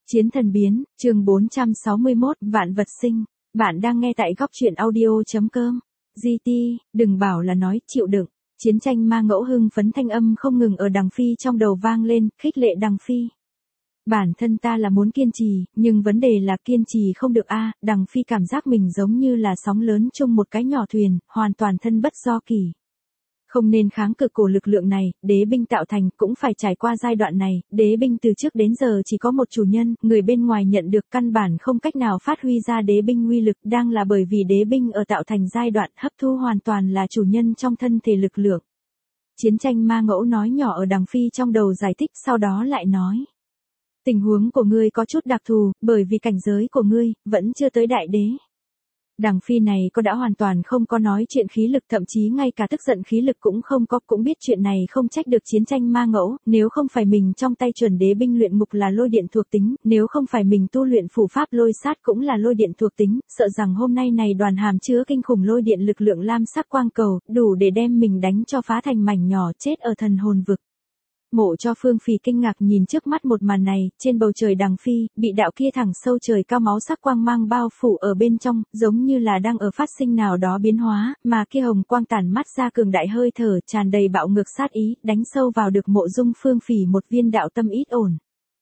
Chiến thần biến, chương 461, vạn vật sinh. Bạn đang nghe tại góc truyện audio.com. GT, đừng bảo là nói, chịu đựng. Chiến tranh ma ngẫu hưng phấn thanh âm không ngừng ở Đằng Phi trong đầu vang lên, khích lệ Đằng Phi. Bản thân ta là muốn kiên trì, nhưng vấn đề là kiên trì không được a. Đằng Phi cảm giác mình giống như là sóng lớn chung một cái nhỏ thuyền, hoàn toàn thân bất do kỳ. Không nên kháng cự cổ lực lượng này, đế binh tạo thành cũng phải trải qua giai đoạn này, đế binh từ trước đến giờ chỉ có một chủ nhân, người bên ngoài nhận được căn bản không cách nào phát huy ra đế binh uy lực, đang là bởi vì đế binh ở tạo thành giai đoạn hấp thu hoàn toàn là chủ nhân trong thân thể lực lượng. Chiến tranh ma ngẫu nói nhỏ ở Đằng Phi trong đầu giải thích, sau đó lại nói. Tình huống của ngươi có chút đặc thù, bởi vì cảnh giới của ngươi vẫn chưa tới đại đế. Đằng Phi này đã hoàn toàn không có nói chuyện khí lực, thậm chí ngay cả tức giận khí lực cũng không có, cũng biết chuyện này không trách được chiến tranh ma ngẫu, nếu không phải mình trong tay chuẩn đế binh luyện ngục là lôi điện thuộc tính, nếu không phải mình tu luyện phủ pháp lôi sát cũng là lôi điện thuộc tính, sợ rằng hôm nay này đoàn hàm chứa kinh khủng lôi điện lực lượng lam sắc quang cầu, đủ để đem mình đánh cho phá thành mảnh nhỏ, chết ở thần hồn vực. Mộ Cho Phương Phì kinh ngạc nhìn trước mắt một màn này, trên bầu trời Đằng Phi, bị đạo kia thẳng sâu trời cao máu sắc quang mang bao phủ ở bên trong, giống như là đang ở phát sinh nào đó biến hóa, mà kia hồng quang tản mắt ra cường đại hơi thở, tràn đầy bạo ngược sát ý, đánh sâu vào được Mộ Dung Phương Phì một viên đạo tâm ít ổn.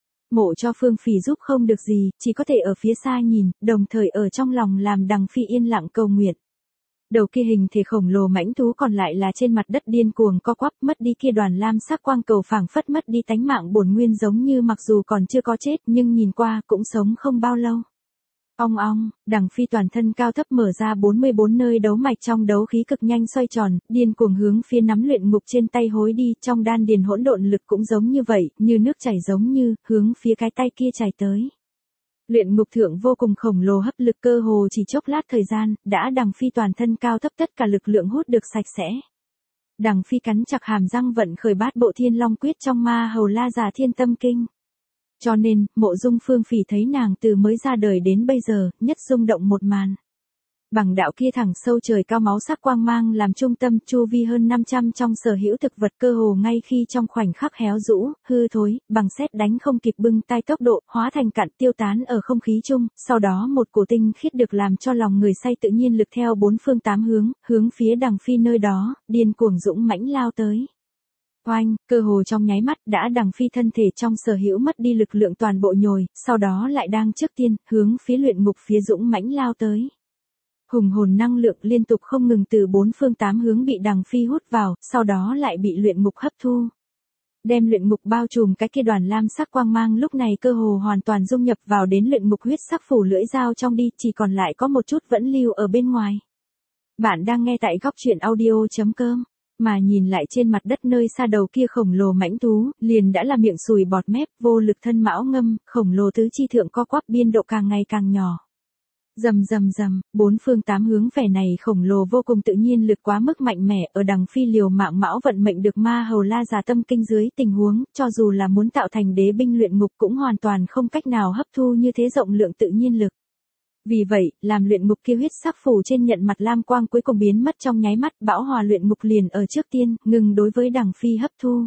Mộ Cho Phương Phì giúp không được gì, chỉ có thể ở phía xa nhìn, đồng thời ở trong lòng làm Đằng Phi yên lặng cầu nguyện. Đầu kia hình thể khổng lồ mãnh thú còn lại là trên mặt đất điên cuồng co quắp, mất đi kia đoàn lam sắc quang cầu phảng phất mất đi tánh mạng bổn nguyên, giống như mặc dù còn chưa có chết nhưng nhìn qua cũng sống không bao lâu. Ong ong, Đằng Phi toàn thân cao thấp mở ra 44 nơi đấu mạch, trong đấu khí cực nhanh xoay tròn, điên cuồng hướng phía nắm luyện ngục trên tay hối đi, trong đan điền hỗn độn lực cũng giống như vậy, như nước chảy giống như, hướng phía cái tay kia chảy tới. Luyện ngục thượng vô cùng khổng lồ hấp lực, cơ hồ chỉ chốc lát thời gian, đã Đằng Phi toàn thân cao thấp tất cả lực lượng hút được sạch sẽ. Đằng Phi cắn chặt hàm răng vận khởi bát bộ thiên long quyết trong ma hầu la già thiên tâm kinh. Cho nên, Mộ Dung Phương Phì thấy nàng từ mới ra đời đến bây giờ, nhất rung động một màn. Bằng đạo kia thẳng sâu trời cao máu sắc quang mang làm trung tâm, chu vi hơn 500 trong sở hữu thực vật cơ hồ ngay khi trong khoảnh khắc héo rũ, hư thối, bằng sét đánh không kịp bưng tay tốc độ, hóa thành cặn tiêu tán ở không khí chung, sau đó một cổ tinh khiết được làm cho lòng người say tự nhiên lực theo bốn phương tám hướng, hướng phía Đằng Phi nơi đó, điên cuồng dũng mãnh lao tới. Oanh, cơ hồ trong nháy mắt đã Đằng Phi thân thể trong sở hữu mất đi lực lượng toàn bộ nhồi, sau đó lại đang trước tiên, hướng phía luyện ngục phía dũng mãnh lao tới. Hùng hồn năng lượng liên tục không ngừng từ bốn phương tám hướng bị Đằng Phi hút vào, sau đó lại bị luyện ngục hấp thu. Đem luyện ngục bao trùm cái kia đoàn lam sắc quang mang lúc này cơ hồ hoàn toàn dung nhập vào đến luyện ngục huyết sắc phủ lưỡi dao trong đi, chỉ còn lại có một chút vẫn lưu ở bên ngoài. Bạn đang nghe tại góc truyện audio.com, mà nhìn lại trên mặt đất nơi xa đầu kia khổng lồ mãnh thú, liền đã là miệng sùi bọt mép, vô lực thân mão ngâm, khổng lồ tứ chi thượng co quắp biên độ càng ngày càng nhỏ. Rầm rầm rầm, bốn phương tám hướng vẻ này khổng lồ vô cùng tự nhiên lực quá mức mạnh mẽ, ở Đằng Phi liều mạng mão vận mệnh được ma hầu la già tâm kinh dưới tình huống, cho dù là muốn tạo thành đế binh luyện ngục cũng hoàn toàn không cách nào hấp thu như thế rộng lượng tự nhiên lực. Vì vậy, làm luyện ngục kia huyết sắc phủ trên nhận mặt lam quang cuối cùng biến mất trong nháy mắt, bão hòa luyện ngục liền ở trước tiên, ngừng đối với Đằng Phi hấp thu.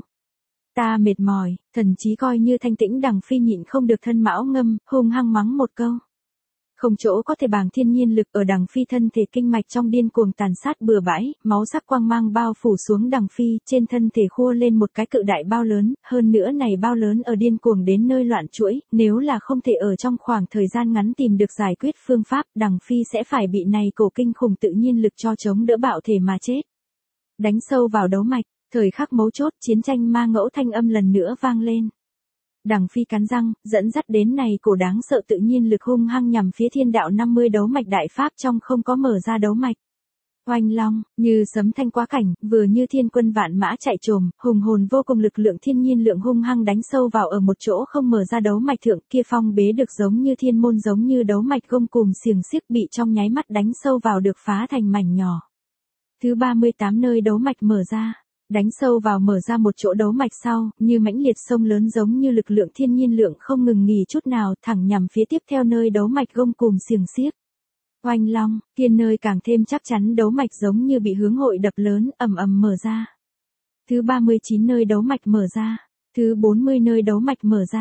Ta mệt mỏi, thần chí coi như thanh tĩnh Đằng Phi nhịn không được thân mão ngâm, hung hăng mắng một câu. Không chỗ có thể bàng thiên nhiên lực ở Đằng Phi thân thể kinh mạch trong điên cuồng tàn sát bừa bãi, máu sắc quang mang bao phủ xuống Đằng Phi, trên thân thể khua lên một cái cự đại bao lớn, hơn nữa này bao lớn ở điên cuồng đến nơi loạn chuỗi, nếu là không thể ở trong khoảng thời gian ngắn tìm được giải quyết phương pháp, Đằng Phi sẽ phải bị này cổ kinh khủng tự nhiên lực cho chống đỡ bạo thể mà chết. Đánh sâu vào đấu mạch, thời khắc mấu chốt, chiến tranh ma ngẫu thanh âm lần nữa vang lên. Đằng Phi cắn răng, dẫn dắt đến này cổ đáng sợ tự nhiên lực hung hăng nhằm phía thiên đạo 50 đấu mạch đại pháp trong không có mở ra đấu mạch. Oanh long, như sấm thanh quá cảnh, vừa như thiên quân vạn mã chạy trồm, hùng hồn vô cùng lực lượng thiên nhiên lượng hung hăng đánh sâu vào ở một chỗ không mở ra đấu mạch thượng, kia phong bế được giống như thiên môn giống như đấu mạch gông cùm xiềng xiếc bị trong nháy mắt đánh sâu vào được phá thành mảnh nhỏ. Thứ 38 nơi đấu mạch mở ra. Đánh sâu vào mở ra một chỗ đấu mạch sau, như mãnh liệt sông lớn giống như lực lượng thiên nhiên lượng không ngừng nghỉ chút nào, thẳng nhằm phía tiếp theo nơi đấu mạch gông cùm xiềng xiếc. Oanh long, thiên nơi càng thêm chắc chắn đấu mạch giống như bị hướng hội đập lớn, ầm ầm mở ra. Thứ 39 nơi đấu mạch mở ra. Thứ 40 nơi đấu mạch mở ra.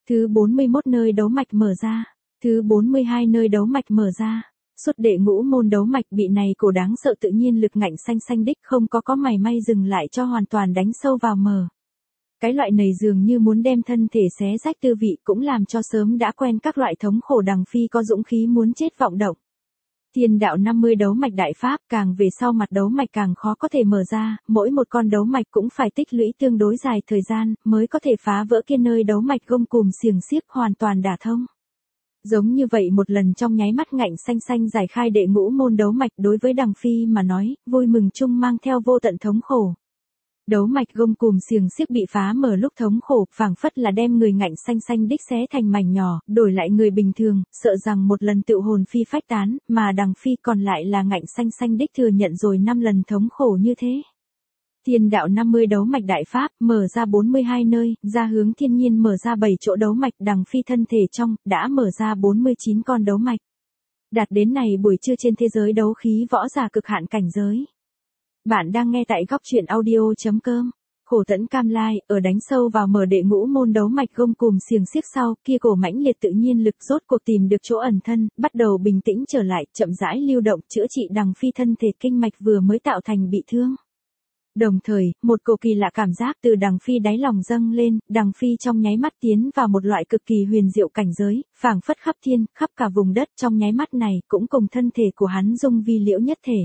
Thứ 41 nơi đấu mạch mở ra. Thứ 42 nơi đấu mạch mở ra. Suốt đệ ngũ môn đấu mạch bị này cổ đáng sợ tự nhiên lực ngạnh xanh xanh đích không có mảy may dừng lại cho hoàn toàn đánh sâu vào mở. Cái loại này dường như muốn đem thân thể xé rách tư vị cũng làm cho sớm đã quen các loại thống khổ Đằng Phi có dũng khí muốn chết vọng động. Thiên đạo 50 đấu mạch đại pháp càng về sau mặt đấu mạch càng khó có thể mở ra, mỗi một con đấu mạch cũng phải tích lũy tương đối dài thời gian mới có thể phá vỡ kia nơi đấu mạch gông cùm xiềng xiếc hoàn toàn đả thông. Giống như vậy một lần trong nháy mắt ngạnh xanh xanh giải khai đệ ngũ môn đấu mạch đối với Đằng Phi mà nói, vui mừng chung mang theo vô tận thống khổ. Đấu mạch gông cùm xiềng xiếc bị phá mở lúc thống khổ, phảng phất là đem người ngạnh xanh xanh đích xé thành mảnh nhỏ, đổi lại người bình thường, sợ rằng một lần tựu hồn phi phách tán, mà Đằng Phi còn lại là ngạnh xanh xanh đích thừa nhận rồi 5 lần thống khổ như thế. Thiên đạo 50 đấu mạch đại pháp, mở ra 42 nơi, ra hướng thiên nhiên mở ra 7 chỗ đấu mạch, Đằng Phi thân thể trong, đã mở ra 49 con đấu mạch. Đạt đến này buổi trưa trên thế giới đấu khí võ giả cực hạn cảnh giới. Bạn đang nghe tại góc truyện audio.com. Khổ tẫn cam lai, ở đánh sâu vào mở đệ ngũ môn đấu mạch gông cùm xiềng xiếc sau, kia cổ mãnh liệt tự nhiên lực rốt cuộc tìm được chỗ ẩn thân, bắt đầu bình tĩnh trở lại, chậm rãi lưu động chữa trị Đằng Phi thân thể kinh mạch vừa mới tạo thành bị thương. Đồng thời, một cổ kỳ lạ cảm giác từ Đằng Phi đáy lòng dâng lên, Đằng Phi trong nháy mắt tiến vào một loại cực kỳ huyền diệu cảnh giới, phảng phất khắp thiên, khắp cả vùng đất trong nháy mắt này cũng cùng thân thể của hắn dung vi liễu nhất thể.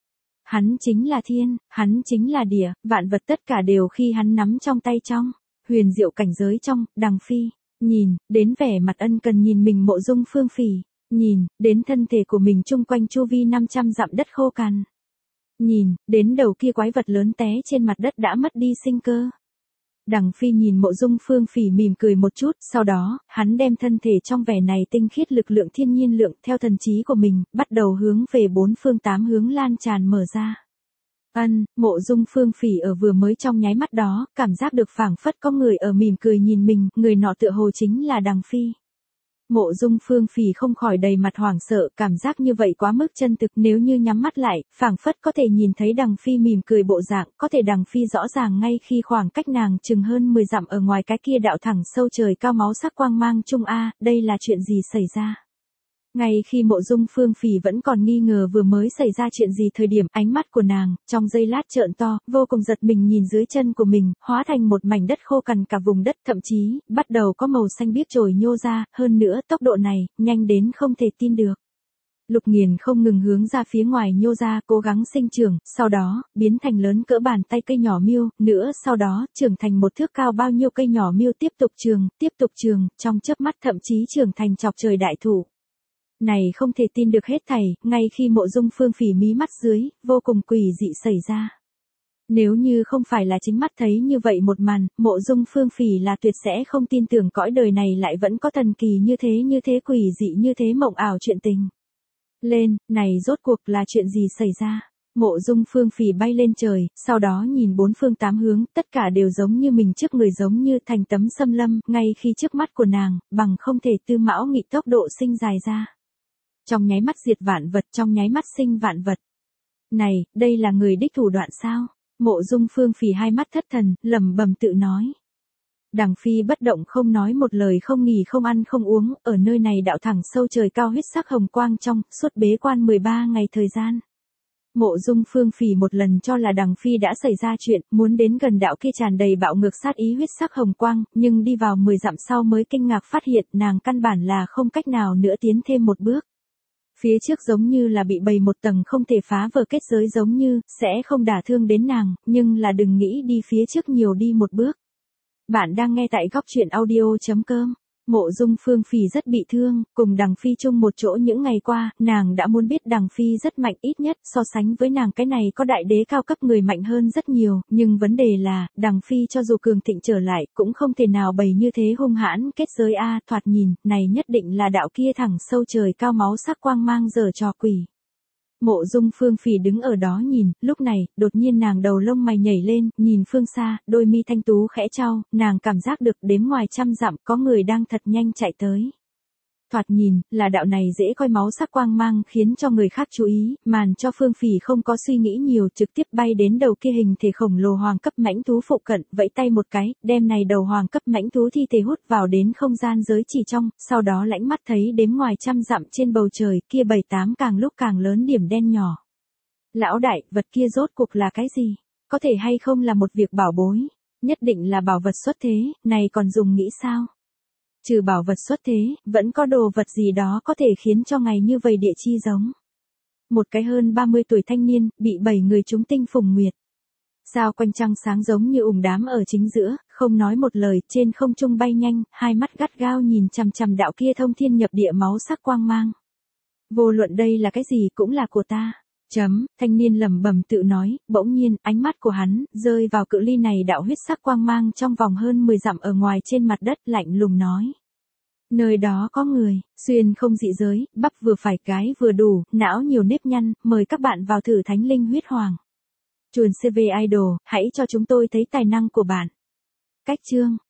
Hắn chính là thiên, hắn chính là địa, vạn vật tất cả đều khi hắn nắm trong tay trong, huyền diệu cảnh giới trong, Đằng Phi, nhìn, đến vẻ mặt ân cần nhìn mình Mộ Dung Phương Phỉ, nhìn, đến thân thể của mình chung quanh chu vi 500 dặm đất khô cằn. Nhìn, đến đầu kia quái vật lớn té trên mặt đất đã mất đi sinh cơ. Đằng Phi nhìn Mộ Dung Phương Phỉ mỉm cười một chút, sau đó, hắn đem thân thể trong vẻ này tinh khiết lực lượng thiên nhiên lượng theo thần trí của mình, bắt đầu hướng về 4 phương 8 hướng lan tràn mở ra. Mộ Dung Phương Phỉ ở vừa mới trong nháy mắt đó, cảm giác được phảng phất có người ở mỉm cười nhìn mình, người nọ tựa hồ chính là Đằng Phi. Mộ Dung Phương Phỉ không khỏi đầy mặt hoảng sợ, cảm giác như vậy quá mức chân thực, nếu như nhắm mắt lại, phảng phất có thể nhìn thấy Đằng Phi mỉm cười bộ dạng, có thể Đằng Phi rõ ràng ngay khi khoảng cách nàng chừng hơn 10 dặm ở ngoài cái kia đạo thẳng sâu trời cao máu sắc quang mang trung a, đây là chuyện gì xảy ra? Ngay khi Mộ Dung Phương Phỉ vẫn còn nghi ngờ vừa mới xảy ra chuyện gì thời điểm, ánh mắt của nàng, trong giây lát trợn to, vô cùng giật mình nhìn dưới chân của mình, hóa thành một mảnh đất khô cằn cả vùng đất, thậm chí, bắt đầu có màu xanh biếc trồi nhô ra, hơn nữa tốc độ này, nhanh đến không thể tin được. Lục Nghiền không ngừng hướng ra phía ngoài nhô ra, cố gắng sinh trưởng, sau đó, biến thành lớn cỡ bàn tay cây nhỏ miêu, nữa sau đó, trưởng thành một thước cao bao nhiêu cây nhỏ miêu tiếp tục trường, trong chớp mắt thậm chí trưởng thành chọc trời đại thụ. Này không thể tin được hết thảy, ngay khi Mộ Dung Phương Phỉ mí mắt dưới, vô cùng quỷ dị xảy ra. Nếu như không phải là chính mắt thấy như vậy một màn, Mộ Dung Phương Phỉ là tuyệt sẽ không tin tưởng cõi đời này lại vẫn có thần kỳ như thế quỷ dị như thế mộng ảo chuyện tình. Lên, này rốt cuộc là chuyện gì xảy ra? Mộ Dung Phương Phỉ bay lên trời, sau đó nhìn 4 phương 8 hướng, tất cả đều giống như mình trước người giống như thành tấm xâm lâm, ngay khi trước mắt của nàng, bằng không thể tư mão nghị tốc độ sinh dài ra. Trong nháy mắt diệt vạn vật, trong nháy mắt sinh vạn vật. Này, đây là người đích thủ đoạn sao? Mộ Dung Phương Phỉ hai mắt thất thần, lẩm bẩm tự nói. Đằng Phi bất động không nói một lời, không nghỉ không ăn không uống, ở nơi này đạo thẳng sâu trời cao huyết sắc hồng quang trong, suốt bế quan 13 ngày thời gian. Mộ Dung Phương Phỉ một lần cho là Đằng Phi đã xảy ra chuyện, muốn đến gần đạo kia tràn đầy bạo ngược sát ý huyết sắc hồng quang, nhưng đi vào 10 dặm sau mới kinh ngạc phát hiện nàng căn bản là không cách nào nữa tiến thêm một bước. Phía trước giống như là bị bày một tầng không thể phá vỡ kết giới giống như, sẽ không đả thương đến nàng, nhưng là đừng nghĩ đi phía trước nhiều đi một bước. Bạn đang nghe tại góc truyện audio.com. Mộ Dung Phương Phỉ rất bị thương, cùng Đằng Phi chung một chỗ những ngày qua, nàng đã muốn biết Đằng Phi rất mạnh, ít nhất so sánh với nàng cái này có đại đế cao cấp người mạnh hơn rất nhiều, nhưng vấn đề là, Đằng Phi cho dù cường thịnh trở lại, cũng không thể nào bày như thế hung hãn kết giới a, thoạt nhìn, này nhất định là đạo kia thẳng sâu trời cao máu sắc quang mang giở trò quỷ. Mộ Dung Phương Phỉ đứng ở đó nhìn, lúc này, đột nhiên nàng đầu lông mày nhảy lên, nhìn phương xa, đôi mi thanh tú khẽ chau, nàng cảm giác được đếm ngoài trăm dặm có người đang thật nhanh chạy tới. Thoạt nhìn, là đạo này dễ coi máu sắc quang mang khiến cho người khác chú ý, màn cho Phương Phỉ không có suy nghĩ nhiều trực tiếp bay đến đầu kia hình thể khổng lồ hoàng cấp mãnh thú phụ cận, vẫy tay một cái, đem này đầu hoàng cấp mãnh thú thi thể hút vào đến không gian giới chỉ trong, sau đó lãnh mắt thấy đếm ngoài trăm dặm trên bầu trời kia 7-8 càng lúc càng lớn điểm đen nhỏ. Lão đại, vật kia rốt cuộc là cái gì? Có thể hay không là một việc bảo bối? Nhất định là bảo vật xuất thế, này còn dùng nghĩ sao? Trừ bảo vật xuất thế, vẫn có đồ vật gì đó có thể khiến cho ngày như vậy địa chi giống. Một cái hơn 30 tuổi thanh niên, bị 7 người trúng tinh phùng nguyệt. Sao quanh trăng sáng giống như đám ở chính giữa, không nói một lời, trên không trung bay nhanh, hai mắt gắt gao nhìn chằm chằm đạo kia thông thiên nhập địa máu sắc quang mang. Vô luận đây là cái gì cũng là của ta. Thanh niên lẩm bẩm tự nói, bỗng nhiên, ánh mắt của hắn, rơi vào cự ly này đạo huyết sắc quang mang trong vòng hơn 10 dặm ở ngoài trên mặt đất lạnh lùng nói. Nơi đó có người, xuyên không dị giới, bắp vừa phải cái vừa đủ, não nhiều nếp nhăn, mời các bạn vào thử thánh linh huyết hoàng. Chuồn CV Idol, hãy cho chúng tôi thấy tài năng của bạn. Cách chương